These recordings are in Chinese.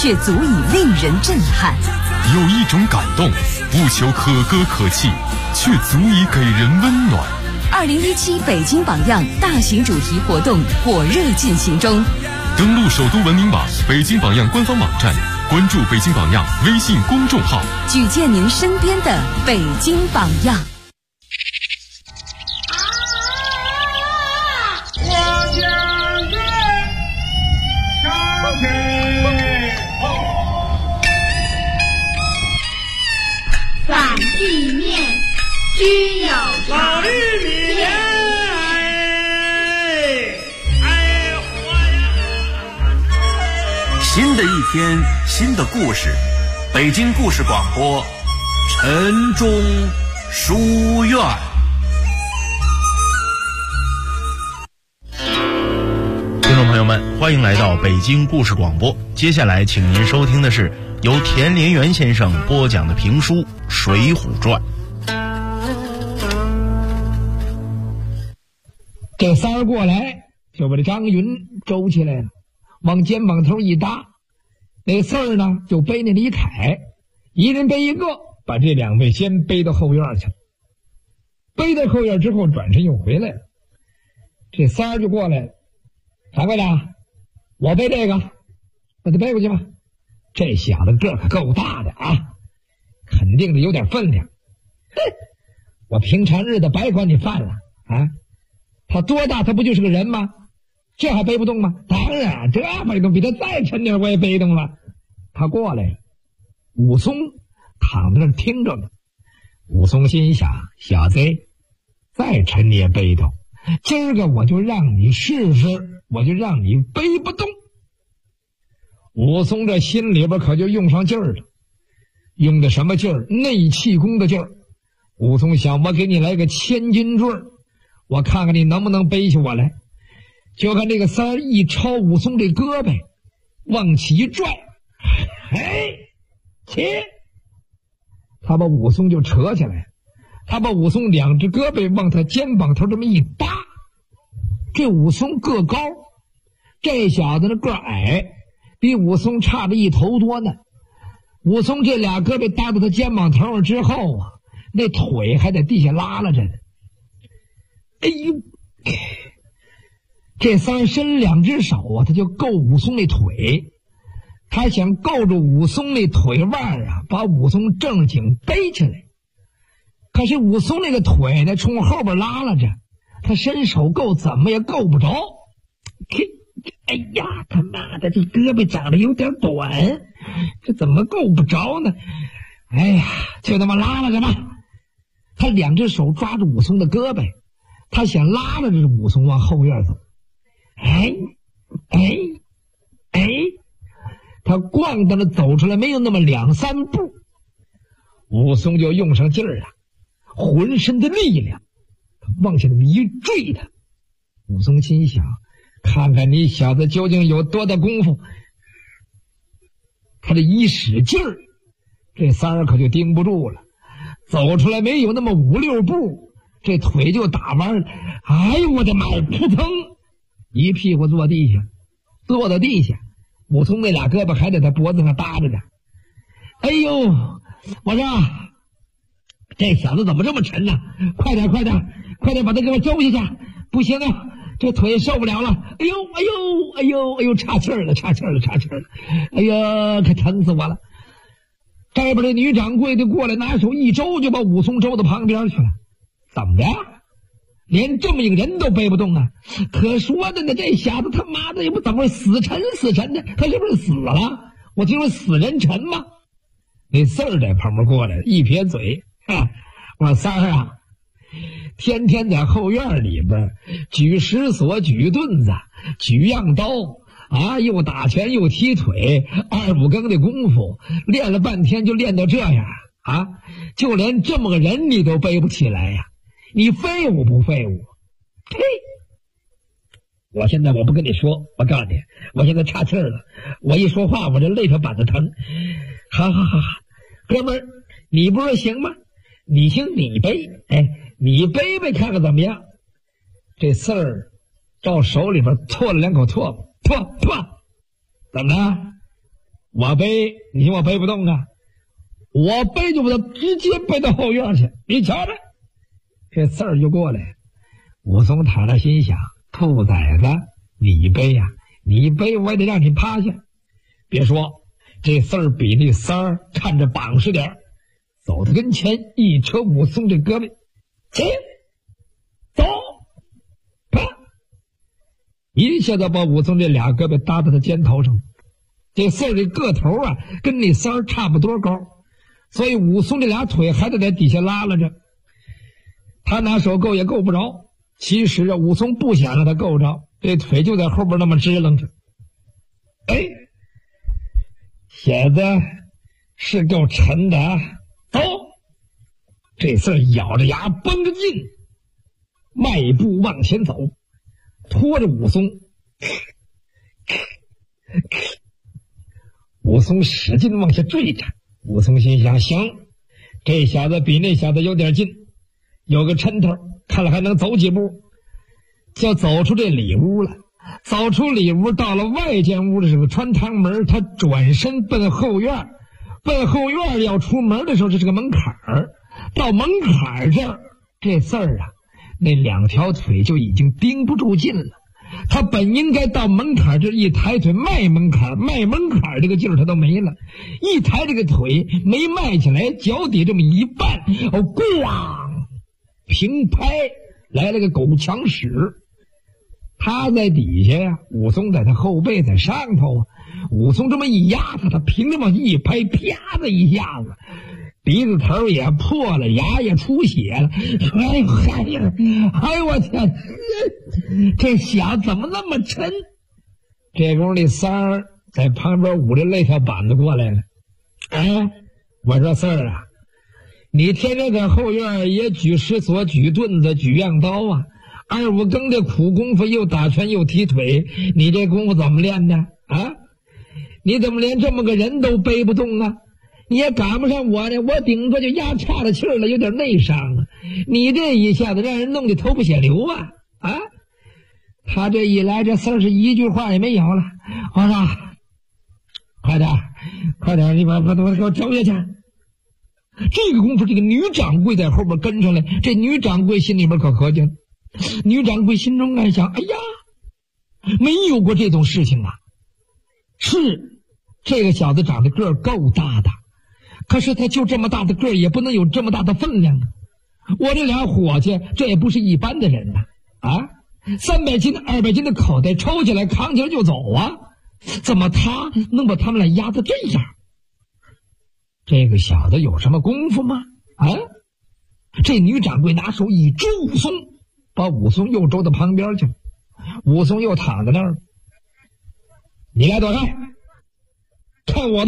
却足以令人震撼。 有一种感动，不求可歌可泣，却足以给人温暖。 2017北京榜样大型主题活动火热进行中， 登录首都文明网、北京榜样官方网站，关注北京榜样微信公众号， 举荐您身边的北京榜样。 反地面均有老玉米莲， 新的一天，新的故事，北京故事广播，晨钟书院。 听众朋友们，欢迎来到北京故事广播。接下来，请您收听的是由田连元先生播讲的评书《水浒传》。 这三儿过来，就把这张云周起来了，往肩膀头一搭。那四儿呢，就背那李凯，一人背一个，把这两位先背到后院去了。背到后院之后，转身又回来了。这三儿就过来了，掌柜的，我背这个，把他背过去吧。这小子个儿可够大的啊，肯定的有点分量。哼，我平常日子白管你饭了啊！他多大？他不就是个人吗？这还背不动吗？当然，这背动，比他再沉点我也背动了。他过来了，武松躺在那儿听着呢。武松心想：小子，再沉你也背动，今儿个我就让你试试，我就让你背不动。武松这心里边可就用上劲儿了，用的什么劲儿？内气功的劲儿。武松想，我给你来个千斤坠，我看看你能不能背起我来。就看这个三儿一抄武松这胳膊，往起一拽，嘿，起！他把武松就扯起来，他把武松两只胳膊往他肩膀头这么一搭。这武松个高，这小子呢个矮，比武松差着一头多呢。武松这俩胳膊搭到他肩膀头上之后啊，那腿还在地下拉拉着呢。哎呦！这三儿伸两只手啊，他就够武松那腿，他想够着武松那腿腕啊，把武松正经背起来。可是武松那个腿呢，冲后边拉拉着，他伸手够怎么也够不着。哎呀，他妈的，这胳膊长得有点短，这怎么够不着呢？哎呀，就那么拉拉着吧。他两只手抓住武松的胳膊，他想拉着这武松往后院走。他咣当着走出来，没有那么两三步，武松就用上劲儿了，浑身的力量，他往下那么一坠他。武松心想，看看你小子究竟有多大功夫。他这一使劲儿，这三儿可就盯不住了，走出来没有那么5、6步，这腿就打弯了。哎呦我的妈呀，扑腾一屁股坐到地下，武松那俩胳膊还在他脖子上搭着呢。哎呦，我说这小子怎么这么沉呢？快点把他给我周下去！不行啊，这腿受不了了！哎呦，岔气儿了！哎呀，可疼死我了！这边这女掌柜的过来，拿手一周就把武松周到旁边去了。怎么着？连这么一个人都背不动啊！可说的呢，这小子他妈的也不怎么死沉的，他是不是死了？我听说死人沉吗？那四儿在旁边过来一撇嘴，我说三儿啊，天天在后院里边举石锁、举盾子、举样刀啊，又打拳又踢腿，2、5更的功夫，练了半天就练到这样啊！就连这么个人你都背不起来呀！你废物不废物？嘿！我现在我不跟你说，我告诉你，我现在岔气儿了，我一说话我这肋条板子疼。好，哥们儿，你不是行吗？你行你背，你背背看看怎么样？这四儿照手里边唾了2口唾沫，唾，怎么了？ 我背，你说我背不动啊？我背就把他直接背到后院去。你瞧着，这事儿就过来了。武松躺那心想，兔崽子，你背呀，你背我也得让你趴下。别说这事儿比那三儿看着绑实点，走到跟前一扯武松这胳膊，起，走，啪，一下子把武松这俩胳膊搭到他肩头上。这四儿这个头啊，跟那三儿差不多高，所以武松这俩腿还得在底下拉拉着，他拿手够也够不着。其实啊，武松不想让他够着，这腿就在后边那么支棱着。哎，小子是够沉的啊！走，这四儿咬着牙绷着劲，迈步往前走，拖着武松。武松使劲往下坠着。武松心想，行，这小子比那小子有点劲，有个抻头，看了还能走几步。就走出这里屋了。走出里屋，到了外间屋的时候，穿堂门，他转身奔后院。奔后院要出门的时候，这是个门槛儿。到门槛儿这儿，这字儿啊，那两条腿就已经盯不住劲了。他本应该到门槛这一抬腿迈门槛，迈门槛这个劲儿他都没了，一抬这个腿没迈起来，脚底这么一绊，咣，平拍来了个狗抢屎。他在底下呀，武松在他后背在上头啊。武松这么一压他，他凭着往一拍，啪的一下子，鼻子头也破了，牙也出血了。哎呦我天，这小子怎么那么沉？这功夫那三儿在旁边捂着肋条板子过来了。哎，我说四儿啊，你天天在后院也举石锁、举盾子、举样刀啊，二五更的苦功夫，又打拳又踢腿，你这功夫怎么练的啊？你怎么连这么个人都背不动啊？你也赶不上我呢，我顶多就压岔了气儿了，有点内伤啊。你这一下子让人弄得头破血流啊！啊，他这一来，这事儿是一句话也没有了。我说，快点，你把给我走下去。这个功夫，这个女掌柜在后边跟上来，这女掌柜心里边可合计了。女掌柜心中暗想：哎呀，没有过这种事情啊！是这个小子长得个儿够大的，可是他就这么大的个儿，也不能有这么大的分量啊！我这俩伙计，这也不是一般的人呐！啊，300斤、200斤的口袋抽起来、扛起来就走啊！怎么他能把他们俩压得这样？这个小子有什么功夫吗？啊！这女掌柜拿手一捉武松，把武松又周到旁边去了。武松又躺在那儿，你俩躲开，看我的！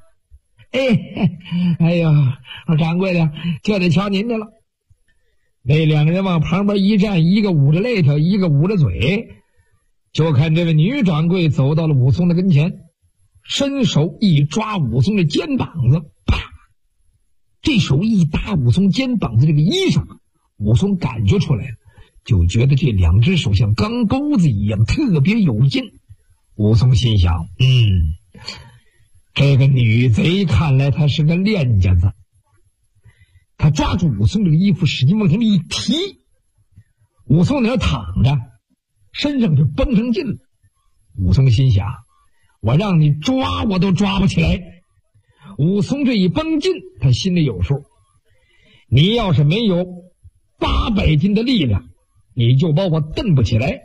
哎呦，掌柜的，就得瞧您的了。那两个人往旁边一站，一个捂着肋条，一个捂着嘴，就看这位女掌柜走到了武松的跟前，伸手一抓武松的肩膀子，啪！这手一搭武松肩膀子这个衣裳，武松感觉出来了，就觉得这两只手像钢钩子一样，特别有劲。武松心想，这个女贼看来她是个练家子。他抓住武松这个衣服，使劲往前面一提，武松在那躺着，身上就绷上劲了。武松心想，我让你抓我都抓不起来。武松这一绷劲，他心里有数，你要是没有800斤的力量，你就把我蹬不起来。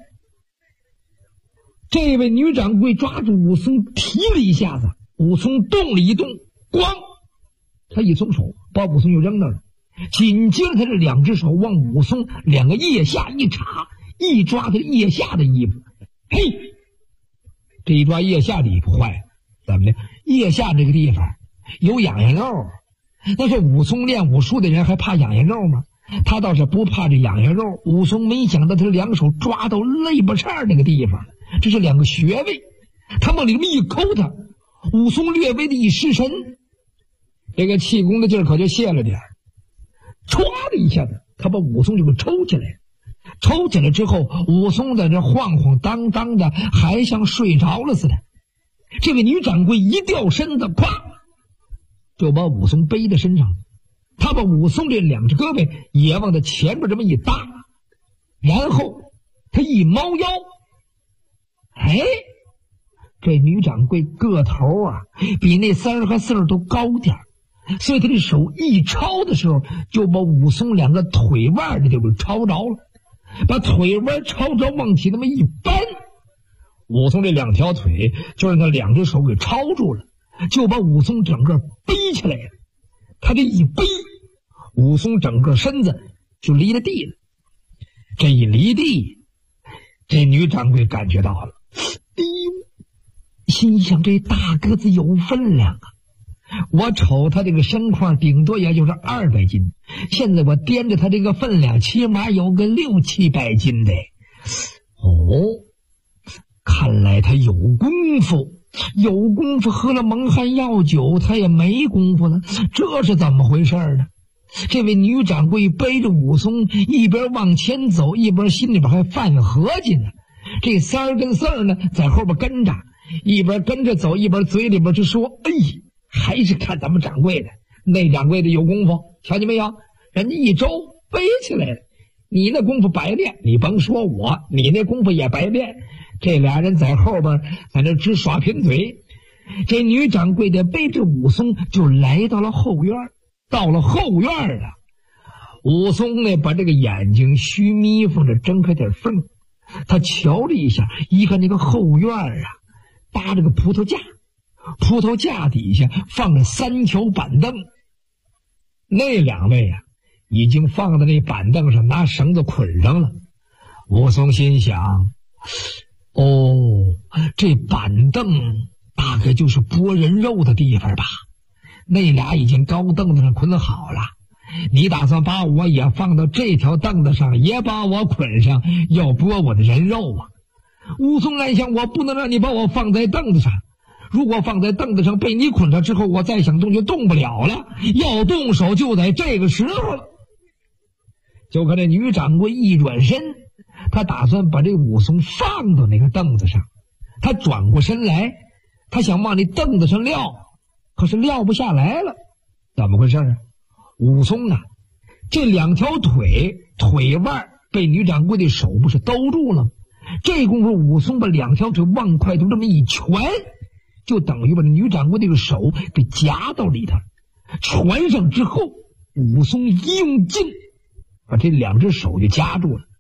这位女掌柜抓住武松提了一下子，武松动了一动，咣，他一松手把武松又扔那儿了。紧接着他这两只手往武松两个腋下一插，一抓他腋下的衣服，嘿，这一抓腋下的衣服坏了，怎么的？腋下这个地方有痒痒肉，那是武松练武术的人还怕痒痒肉吗？他倒是不怕这痒痒肉。武松没想到他两手抓到肋巴叉那个地方，这是两个穴位，他往里面一抠他，武松略微的一失神，这个气功的劲儿可就泄了点儿，唰的一下子，他把武松就给抽起来。抽起来之后，武松在这晃晃荡荡的，还像睡着了似的。 这位女掌柜一掉身子，咵就把武松背在身上，他把武松这两只胳膊也往他前边这么一搭，然后他一猫腰，这女掌柜个头啊比那三儿和四儿都高点，所以他的手一抄的时候，就把武松两个腿腕的就给抄着了，把腿腕抄着往起那么一扳，武松这两条腿就让他两只手给抄住了，就把武松整个背起来了。他这一背，武松整个身子就离了地了。这一离地，这女掌柜感觉到了，心想这大个子有分量啊！我瞅他这个身况顶多也就是200斤，现在我掂着他这个分量，起码有个6、700斤的。看来他有功夫，喝了蒙汗药酒，他也没功夫了，这是怎么回事呢？这位女掌柜背着武松一边往前走，一边心里边还犯合计呢。这三儿跟四儿呢在后边跟着，一边跟着走，一边嘴里边就说：“还是看咱们掌柜的，那掌柜的有功夫，瞧见没有？人家一周背起来了，你那功夫白练，你甭说我，你那功夫也白练。”这俩人在后边在那直耍贫嘴。这女掌柜的背着武松就来到了后院。到了后院了，武松呢把这个眼睛虚眯缝着，睁开点缝。他瞧了一下，一看那个后院啊搭着个葡萄架，葡萄架底下放着3条板凳，那两位啊已经放在那板凳上，拿绳子捆上了。武松心想，这板凳大概就是剥人肉的地方吧，那俩已经高凳子上捆好了，你打算把我也放到这条凳子上，也把我捆上，要剥我的人肉啊？武松暗想，我不能让你把我放在凳子上，如果放在凳子上被你捆上之后，我再想动就动不了了，要动手就在这个时候了。就看这女掌柜一转身，他打算把这武松放到那个凳子上，他转过身来，他想往那凳子上撂，可是撂不下来了。怎么回事啊？武松啊这两条腿腕被女掌柜的手不是兜住了吗？这功夫武松把两条腿往块头这么一拳，就等于把这女掌柜这个手给夹到里头，拳上之后，武松一用劲把这两只手就夹住了，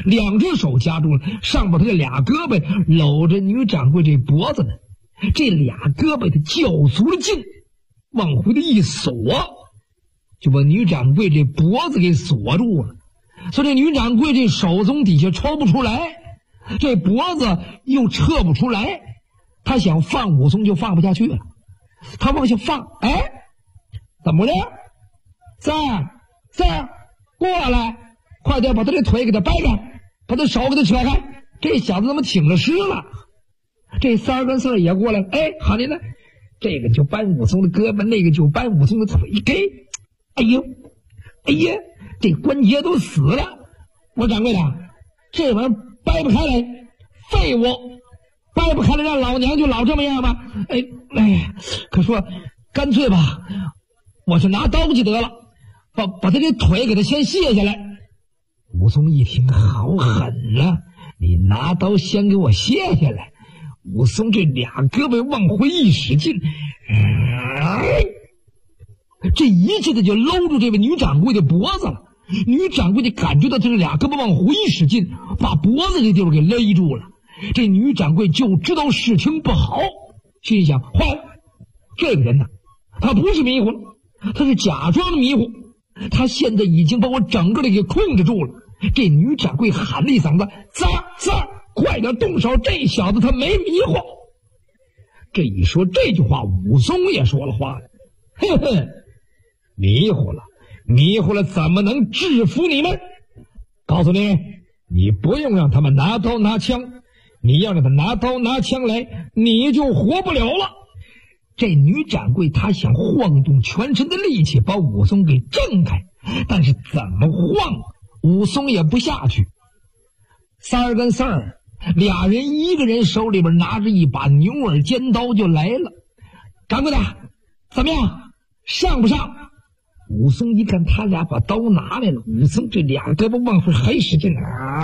上把他这俩胳膊搂着女掌柜这脖子呢，这俩胳膊他较足了劲，往回的一锁，就把女掌柜这脖子给锁住了。所以这女掌柜这手从底下抽不出来，这脖子又撤不出来，他想放武松就放不下去了，他往下放，怎么着？三儿过来，快点把他这腿给他掰开，把他手给他扯开，这小子怎么挺了尸了？这三儿跟四儿也过来了，好您呢，这个就扳武松的胳膊，那个就扳武松的腿，哎呀，这关节都死了。我掌柜的，这玩意儿掰不开来，废物，掰不开来，让老娘就老这么样吧。可说干脆吧，我是拿刀去得了，把他这腿给他先卸下来。武松一听，好狠啊，你拿刀先给我卸下来。武松这俩胳膊往回一使劲，这一下子就搂住这位女掌柜的脖子了。女掌柜的感觉到这俩胳膊往回一使劲，把脖子这地方给勒住了。这女掌柜就知道事情不好，心想，坏了，这个人呢，他不是迷糊了，他是假装迷糊，他现在已经把我整个的给控制住了。这女掌柜喊了一嗓子，三儿快点动手，这小子他没迷糊。这一说这句话，武松也说了话了，迷糊了怎么能制服你们？告诉你，你不用让他们拿刀拿枪，你要让他拿刀拿枪来，你就活不了了。这女掌柜她想晃动全身的力气把武松给挣开，但是怎么晃武松也不下去。三儿跟四儿俩人一个人手里边拿着一把牛耳尖刀就来了。掌柜的，怎么样，上不上？武松一看他俩把刀拿来了，武松这俩胳膊往后还使劲，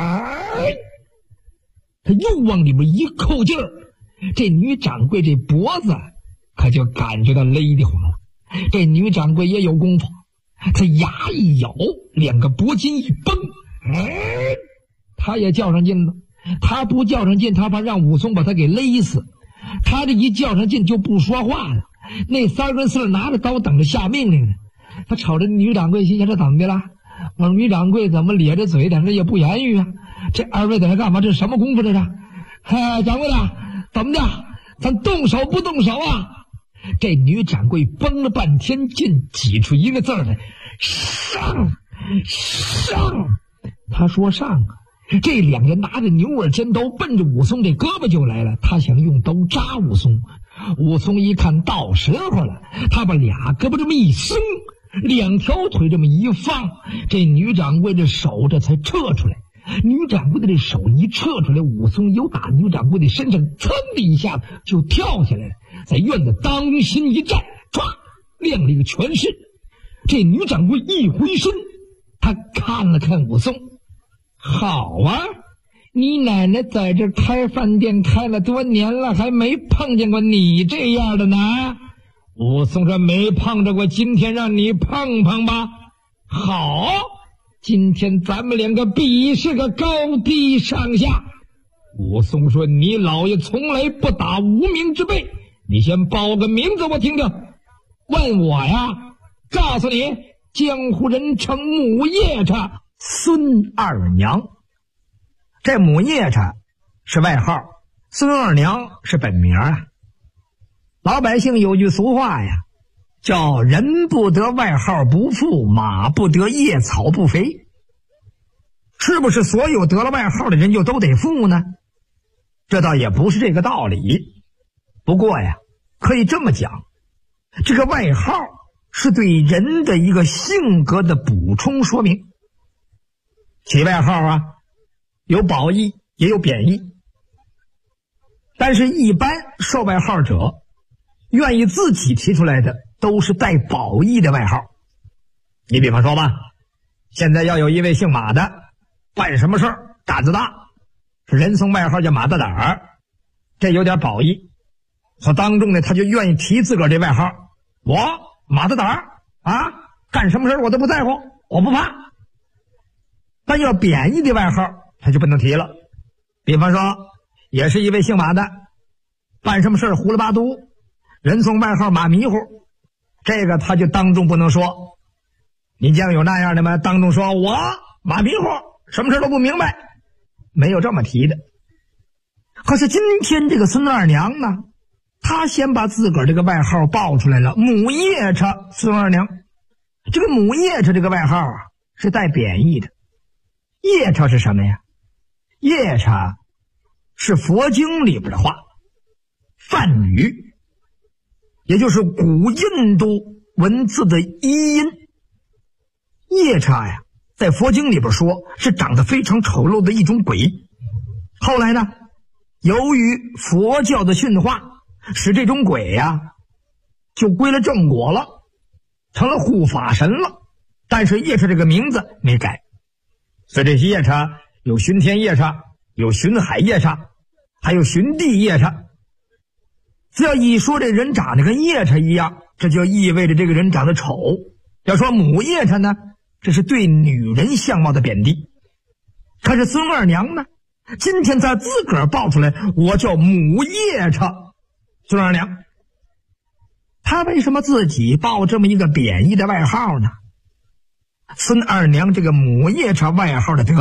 他又往里边一扣劲儿，这女掌柜这脖子可就感觉到勒得慌了。这女掌柜也有功夫，她牙一咬，两个脖筋一绷，她也较上劲了。她不较上劲，她怕让武松把她给勒死。她这一较上劲就不说话了。那三跟四拿着刀等着下命令呢。他瞅着女掌柜，心想这怎么的了？我说女掌柜怎么咧着嘴在这也不言语啊？这二位在这干嘛？这是什么功夫这是？掌柜的，怎么的？咱动手不动手啊？这女掌柜绷了半天劲，挤出一个字来：上！上！他说上啊！这两人拿着牛耳尖刀奔着武松这胳膊就来了，他想用刀扎武松。武松一看到时候了，他把俩胳膊这么一伸，两条腿这么一放，这女掌柜的手这才撤出来。女掌柜的这手一撤出来，武松又打女掌柜的身上噌的一下子就跳下来了，在院子当心一站，唰亮了一个全身。这女掌柜一回身，她看了看武松，好啊，你奶奶在这开饭店开了多年了，还没碰见过你这样的呢。武松说没碰着过，今天让你碰碰吧。好，今天咱们两个比试个高低上下。武松说你老爷从来不打无名之辈，你先报个名字我听听。问我呀？告诉你，江湖人称母夜叉孙二娘。这母夜叉是外号，孙二娘是本名啊。老百姓有句俗话呀，叫人不得外号不富，马不得夜草不肥。是不是所有得了外号的人就都得富呢？这倒也不是这个道理。不过呀，可以这么讲，这个外号是对人的一个性格的补充说明。起外号啊，有褒义也有贬义，但是一般受外号者愿意自己提出来的都是带褒义的外号。你比方说吧，现在要有一位姓马的，办什么事儿胆子大，是人送外号叫马大胆儿，这有点褒义，所当中呢他就愿意提自个儿这外号，我马大胆儿啊，干什么事儿我都不在乎，我不怕。但要贬义的外号他就不能提了。比方说也是一位姓马的，办什么事儿胡了八嘟，人送外号马迷糊，这个他就当众不能说。你见有那样的吗？当众说我马迷糊，什么事都不明白，没有这么提的。可是今天这个孙二娘呢，她先把自个儿这个外号报出来了，母夜叉孙二娘。这个母夜叉这个外号啊，是带贬义的。夜叉是什么呀？夜叉是佛经里边的话，梵语，也就是古印度文字的译音。夜叉呀，在佛经里边说是长得非常丑陋的一种鬼。后来呢，由于佛教的驯化，使这种鬼呀就归了正果了，成了护法神了。但是夜叉这个名字没改，所以这些夜叉有巡天夜叉，有巡海夜叉，还有巡地夜叉。只要一说这人长得跟夜叉一样，这就意味着这个人长得丑。要说母夜叉呢，这是对女人相貌的贬低。可是孙二娘呢，今天他自个儿报出来，我叫母夜叉孙二娘。他为什么自己报这么一个贬义的外号呢？孙二娘这个母夜叉外号的得